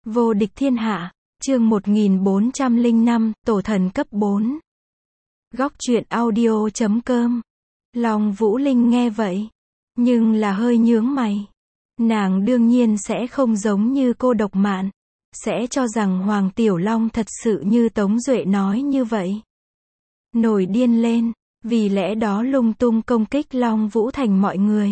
Vô địch thiên hạ, chương 1405, tổ thần cấp 4. Góc truyện audio.com. Long Vũ Linh nghe vậy, nhưng là hơi nhướng mày. Nàng đương nhiên sẽ không giống như Cô Độc Mạn, sẽ cho rằng Hoàng Tiểu Long thật sự như Tống Duệ nói như vậy. Nổi điên lên, vì lẽ đó lung tung công kích Long Vũ Thành mọi người.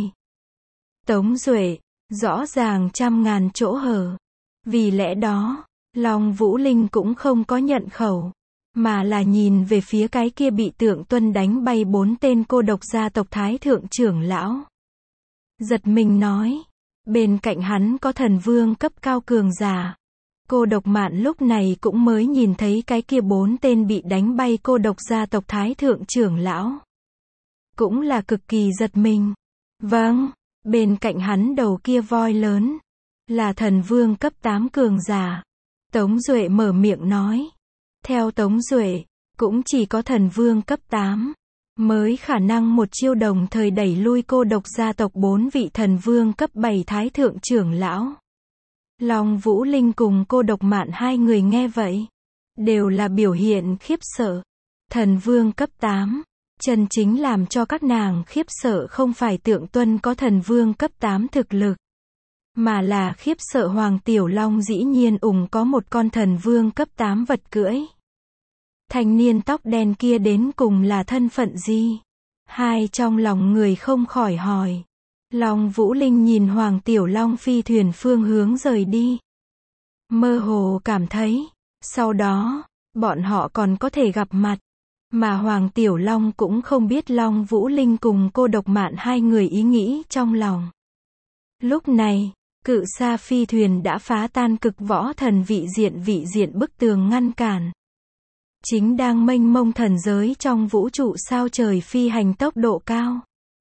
Tống Duệ, rõ ràng trăm ngàn chỗ hở. Vì lẽ đó, Long Vũ Linh cũng không có nhận khẩu, mà là nhìn về phía cái kia bị Tượng Tuân đánh bay 4 tên cô độc gia tộc Thái Thượng trưởng lão. Giật mình nói, bên cạnh hắn có thần vương cấp cao cường giả. Cô Độc Mạn lúc này cũng mới nhìn thấy cái kia 4 tên bị đánh bay cô độc gia tộc Thái Thượng trưởng lão. Cũng là cực kỳ giật mình. Vâng, bên cạnh hắn đầu kia voi lớn, là thần vương cấp 8 cường giả. Tống Duệ mở miệng nói. Theo Tống Duệ, cũng chỉ có thần vương cấp 8 mới khả năng một chiêu đồng thời đẩy lui cô độc gia tộc 4 vị thần vương cấp 7 Thái Thượng trưởng lão. Long Vũ Linh cùng Cô Độc Mạn hai người nghe vậy, đều là biểu hiện khiếp sợ. Thần vương cấp 8, chân chính làm cho các nàng khiếp sợ không phải Tượng Tuân có thần vương cấp 8 thực lực, mà là khiếp sợ Hoàng Tiểu Long dĩ nhiên có một con thần vương cấp 8 vật cưỡi. Thanh niên tóc đen kia đến cùng là thân phận gì? Hai trong lòng người không khỏi hỏi. Long Vũ Linh nhìn Hoàng Tiểu Long phi thuyền phương hướng rời đi. Mơ hồ cảm thấy, sau đó, bọn họ còn có thể gặp mặt. Mà Hoàng Tiểu Long cũng không biết Long Vũ Linh cùng Cô Độc Mạn hai người ý nghĩ trong lòng. Lúc này, cự sa phi thuyền đã phá tan cực võ thần vị diện bức tường ngăn cản. Chính đang mênh mông thần giới trong vũ trụ sao trời phi hành tốc độ cao.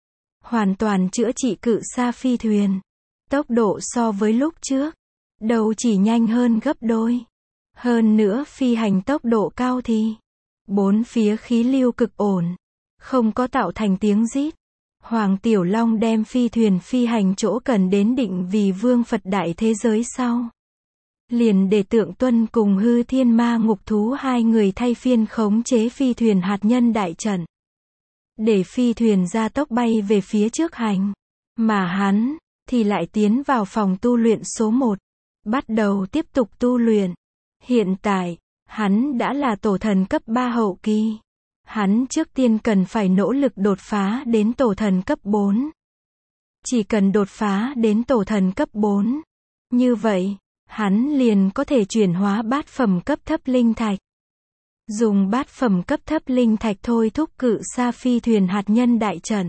Hoàn toàn chữa trị cự sa phi thuyền. Tốc độ so với lúc trước, đâu chỉ nhanh hơn gấp đôi. Hơn nữa phi hành tốc độ cao thì, bốn phía khí lưu cực ổn, không có tạo thành tiếng rít. Hoàng Tiểu Long đem phi thuyền phi hành chỗ cần đến định vì Vương Phật Đại thế giới sau. Liền để Tượng Tuân cùng Hư Thiên Ma Ngục Thú hai người thay phiên khống chế phi thuyền hạt nhân đại trận. Để phi thuyền ra tốc bay về phía trước hành. Mà hắn, thì lại tiến vào phòng tu luyện số 1. Bắt đầu tiếp tục tu luyện. Hiện tại, hắn đã là tổ thần cấp 3 hậu kỳ. Hắn trước tiên cần phải nỗ lực đột phá đến tổ thần cấp 4. Chỉ cần đột phá đến tổ thần cấp 4. Như vậy, hắn liền có thể chuyển hóa bát phẩm cấp thấp linh thạch. Dùng bát phẩm cấp thấp linh thạch thôi thúc cự sa phi thuyền hạt nhân đại trận.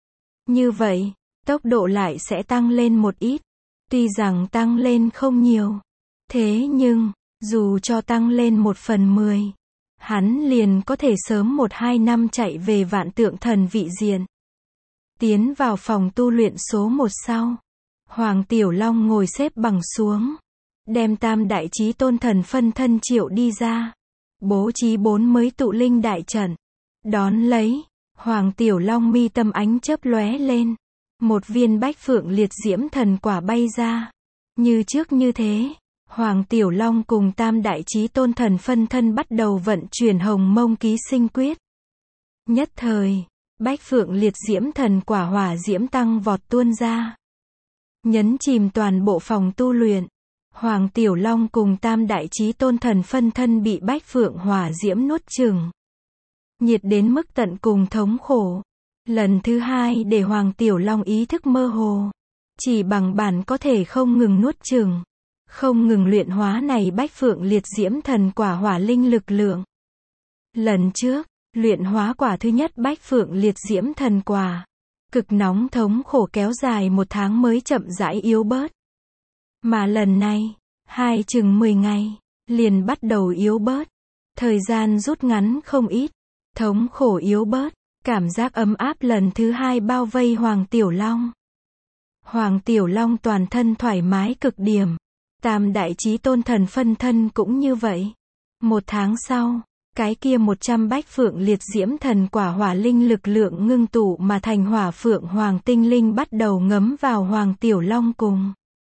Như vậy, tốc độ lại sẽ tăng lên một ít. Tuy rằng tăng lên không nhiều. Thế nhưng, dù cho tăng lên 1/10, hắn liền có thể sớm 1-2 năm chạy về Vạn Tượng Thần vị diện. Tiến vào phòng tu luyện số 1 sau. Hoàng Tiểu Long ngồi xếp bằng xuống. Đem Tam Đại Chí Tôn thần phân thân triệu đi ra. Bố trí 4 mới tụ linh đại trận. Đón lấy, Hoàng Tiểu Long mi tâm ánh chớp lóe lên. Một viên bách phượng liệt diễm thần quả bay ra. Như trước như thế, Hoàng Tiểu Long cùng Tam Đại Chí Tôn thần phân thân bắt đầu vận chuyển Hồng Mông Ký Sinh Quyết. Nhất thời, bách phượng liệt diễm thần quả hỏa diễm tăng vọt tuôn ra. Nhấn chìm toàn bộ phòng tu luyện. Hoàng Tiểu Long cùng Tam Đại Chí Tôn thần phân thân bị bách phượng hỏa diễm nuốt chửng. Nhiệt đến mức tận cùng thống khổ. Lần thứ hai để Hoàng Tiểu Long ý thức mơ hồ. Chỉ bằng bản có thể không ngừng nuốt chửng. Không ngừng luyện hóa này bách phượng liệt diễm thần quả hỏa linh lực lượng. Lần trước, luyện hóa quả thứ nhất bách phượng liệt diễm thần quả. Cực nóng thống khổ kéo dài 1 tháng mới chậm rãi yếu bớt. Mà lần này, chừng 10 ngày, liền bắt đầu yếu bớt. Thời gian rút ngắn không ít. Thống khổ yếu bớt. Cảm giác ấm áp lần thứ 2 bao vây Hoàng Tiểu Long. Hoàng Tiểu Long toàn thân thoải mái cực điểm. Tam Đại Chí Tôn thần phân thân cũng như vậy. 1 tháng sau, cái kia 100 bách phượng liệt diễm thần quả hỏa linh lực lượng ngưng tụ mà thành hỏa phượng hoàng tinh linh bắt đầu ngấm vào Hoàng Tiểu Long cùng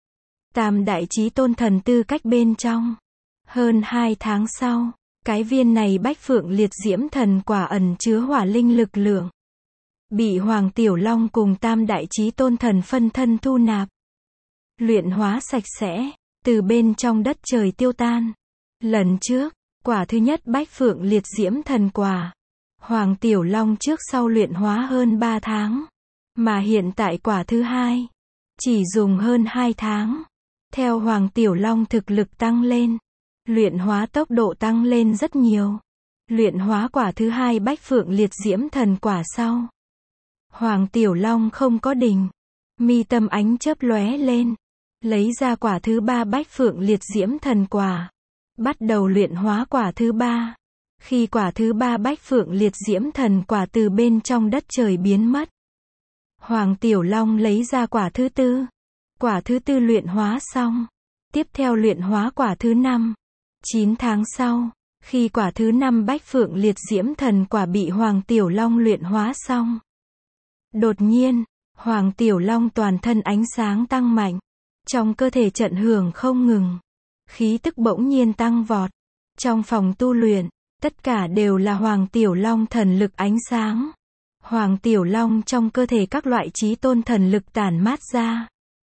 Tam đại chí tôn thần tư cách bên trong. Hơn 2 tháng sau, cái viên này bách phượng liệt diễm thần quả ẩn chứa hỏa linh lực lượng, bị Hoàng Tiểu Long cùng tam đại chí tôn thần phân thân thu nạp, luyện hóa sạch sẽ, từ bên trong đất trời tiêu tan. Lần trước, quả thứ nhất bách phượng liệt diễm thần quả, Hoàng Tiểu Long trước sau luyện hóa hơn 3 tháng, mà hiện tại quả thứ hai, chỉ dùng hơn 2 tháng. Theo Hoàng Tiểu Long thực lực tăng lên, luyện hóa tốc độ tăng lên rất nhiều. Luyện hóa quả thứ hai bách phượng liệt diễm thần quả sau, Hoàng Tiểu Long không có đình, mi tâm ánh chớp lóe lên, lấy ra quả thứ ba bách phượng liệt diễm thần quả, bắt đầu luyện hóa quả thứ ba. Khi quả thứ ba bách phượng liệt diễm thần quả từ bên trong đất trời biến mất, Hoàng Tiểu Long lấy ra quả thứ tư. Quả thứ tư luyện hóa xong, tiếp theo luyện hóa quả thứ năm. 9 tháng sau, khi quả thứ năm bách phượng liệt diễm thần quả bị Hoàng Tiểu Long luyện hóa xong, đột nhiên, Hoàng Tiểu Long toàn thân ánh sáng tăng mạnh, trong cơ thể trận hưởng không ngừng, khí tức bỗng nhiên tăng vọt. Trong phòng tu luyện, tất cả đều là Hoàng Tiểu Long thần lực ánh sáng. Hoàng Tiểu Long trong cơ thể các loại chí tôn thần lực tản mát ra.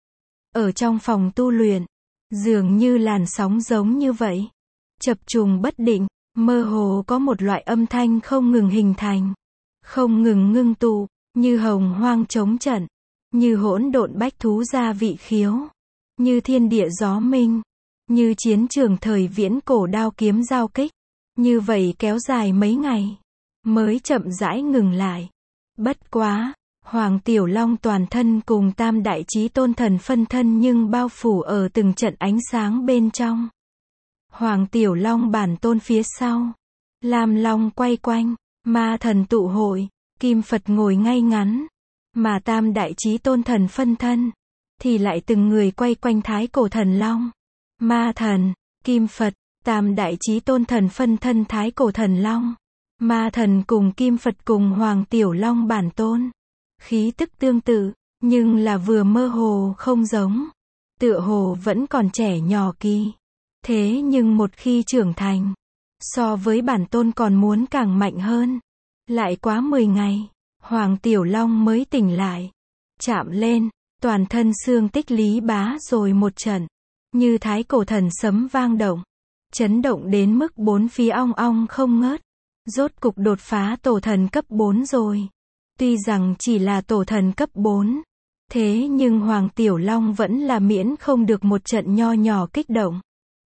Ở trong phòng tu luyện, dường như làn sóng giống như vậy, chập trùng bất định, mơ hồ có một loại âm thanh không ngừng hình thành, không ngừng ngưng tụ, như hồng hoang chống trận, như hỗn độn bách thú gia vị khiếu, như thiên địa gió minh, như chiến trường thời viễn cổ đao kiếm giao kích. Như vậy kéo dài mấy ngày, mới chậm rãi ngừng lại. Bất quá, Hoàng Tiểu Long toàn thân cùng tam đại chí tôn thần phân thân nhưng bao phủ ở từng trận ánh sáng bên trong. Hoàng Tiểu Long bản tôn phía sau, Lam Long quay quanh, ma thần tụ hội, Kim Phật ngồi ngay ngắn, mà tam đại chí tôn thần phân thân thì lại từng người quay quanh thái cổ thần long. Ma thần, Kim Phật, tam đại chí tôn thần phân thân thái cổ thần long, ma thần cùng Kim Phật cùng Hoàng Tiểu Long bản tôn. Khí tức tương tự, nhưng là vừa mơ hồ không giống. Tựa hồ vẫn còn trẻ nhỏ kỳ. Thế nhưng một khi trưởng thành, so với bản tôn còn muốn càng mạnh hơn. Lại quá 10 ngày, Hoàng Tiểu Long mới tỉnh lại. Chạm lên, toàn thân xương tích lý bá rồi một trận. Như thái cổ thần sấm vang động. Chấn động đến mức bốn phía ong ong không ngớt. Rốt cục đột phá tổ thần cấp 4 rồi. Tuy rằng chỉ là tổ thần cấp 4, thế nhưng Hoàng Tiểu Long vẫn là miễn không được một trận nho nhỏ kích động.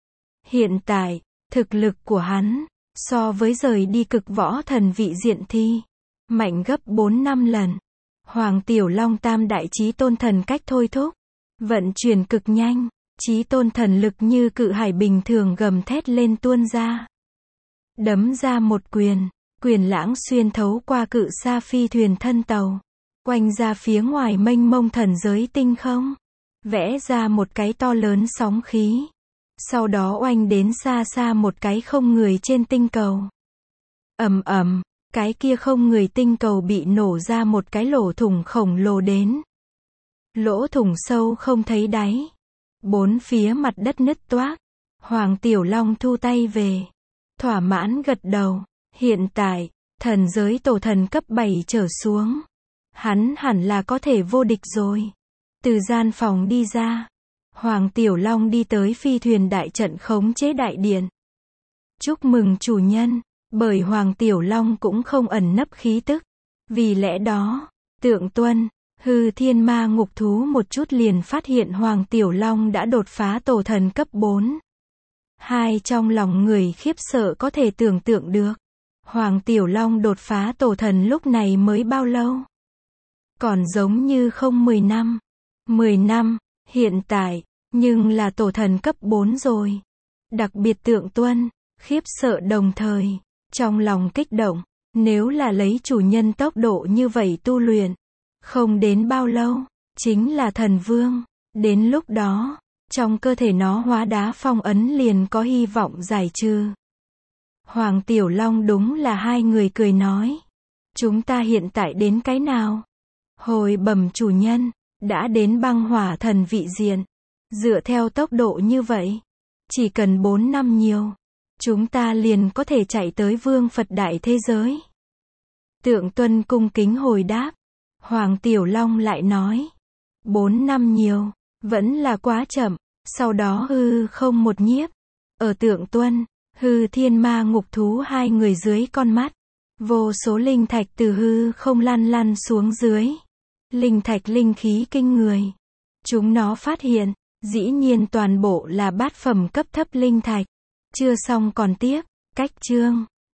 Hiện tại, thực lực của hắn, so với rời đi cực võ thần vị diện thi, mạnh gấp 4-5 lần. Hoàng Tiểu Long tam đại chí tôn thần cách thôi thúc, vận chuyển cực nhanh, chí tôn thần lực như cự hải bình thường gầm thét lên tuôn ra. Đấm ra một quyền. Quyền lãng xuyên thấu qua cự sa phi thuyền thân tàu, quanh ra phía ngoài mênh mông thần giới tinh không, vẽ ra một cái to lớn sóng khí, sau đó oanh đến xa xa một cái không người trên tinh cầu. Ầm ầm, cái kia không người tinh cầu bị nổ ra một cái lỗ thủng khổng lồ đến. Lỗ thủng sâu không thấy đáy, bốn phía mặt đất nứt toác. Hoàng Tiểu Long thu tay về, thỏa mãn gật đầu. Hiện tại, thần giới tổ thần cấp 7 trở xuống, hắn hẳn là có thể vô địch rồi. Từ gian phòng đi ra, Hoàng Tiểu Long đi tới phi thuyền đại trận khống chế đại điện. Chúc mừng chủ nhân, bởi Hoàng Tiểu Long cũng không ẩn nấp khí tức. Vì lẽ đó, Tượng Tuân, Hư Thiên Ma Ngục Thú một chút liền phát hiện Hoàng Tiểu Long đã đột phá tổ thần cấp 4. Hai trong lòng người khiếp sợ có thể tưởng tượng được. Hoàng Tiểu Long đột phá tổ thần lúc này mới bao lâu? Còn giống như không 10 năm. 10 năm, hiện tại, nhưng là tổ thần cấp 4 rồi. Đặc biệt Tượng Tuân, khiếp sợ đồng thời, trong lòng kích động, nếu là lấy chủ nhân tốc độ như vậy tu luyện, không đến bao lâu, chính là thần vương. Đến lúc đó, trong cơ thể nó hóa đá phong ấn liền có hy vọng giải trừ. Hoàng Tiểu Long đúng là hai người cười nói. Chúng ta hiện tại đến cái nào? Hồi bẩm chủ nhân, đã đến băng hỏa thần vị diện. Dựa theo tốc độ như vậy, chỉ cần 4 năm nhiều, chúng ta liền có thể chạy tới vương Phật đại thế giới. Tượng Tuân cung kính hồi đáp. Hoàng Tiểu Long lại nói, 4 năm nhiều, vẫn là quá chậm. Sau đó hư không một nhiếp, ở Tượng Tuân, hư thiên ma ngục thú hai người dưới con mắt, vô số linh thạch từ hư không lăn lăn xuống dưới. Linh thạch linh khí kinh người. Chúng nó phát hiện, dĩ nhiên toàn bộ là bát phẩm cấp thấp linh thạch. Chưa xong còn tiếp, cách chương.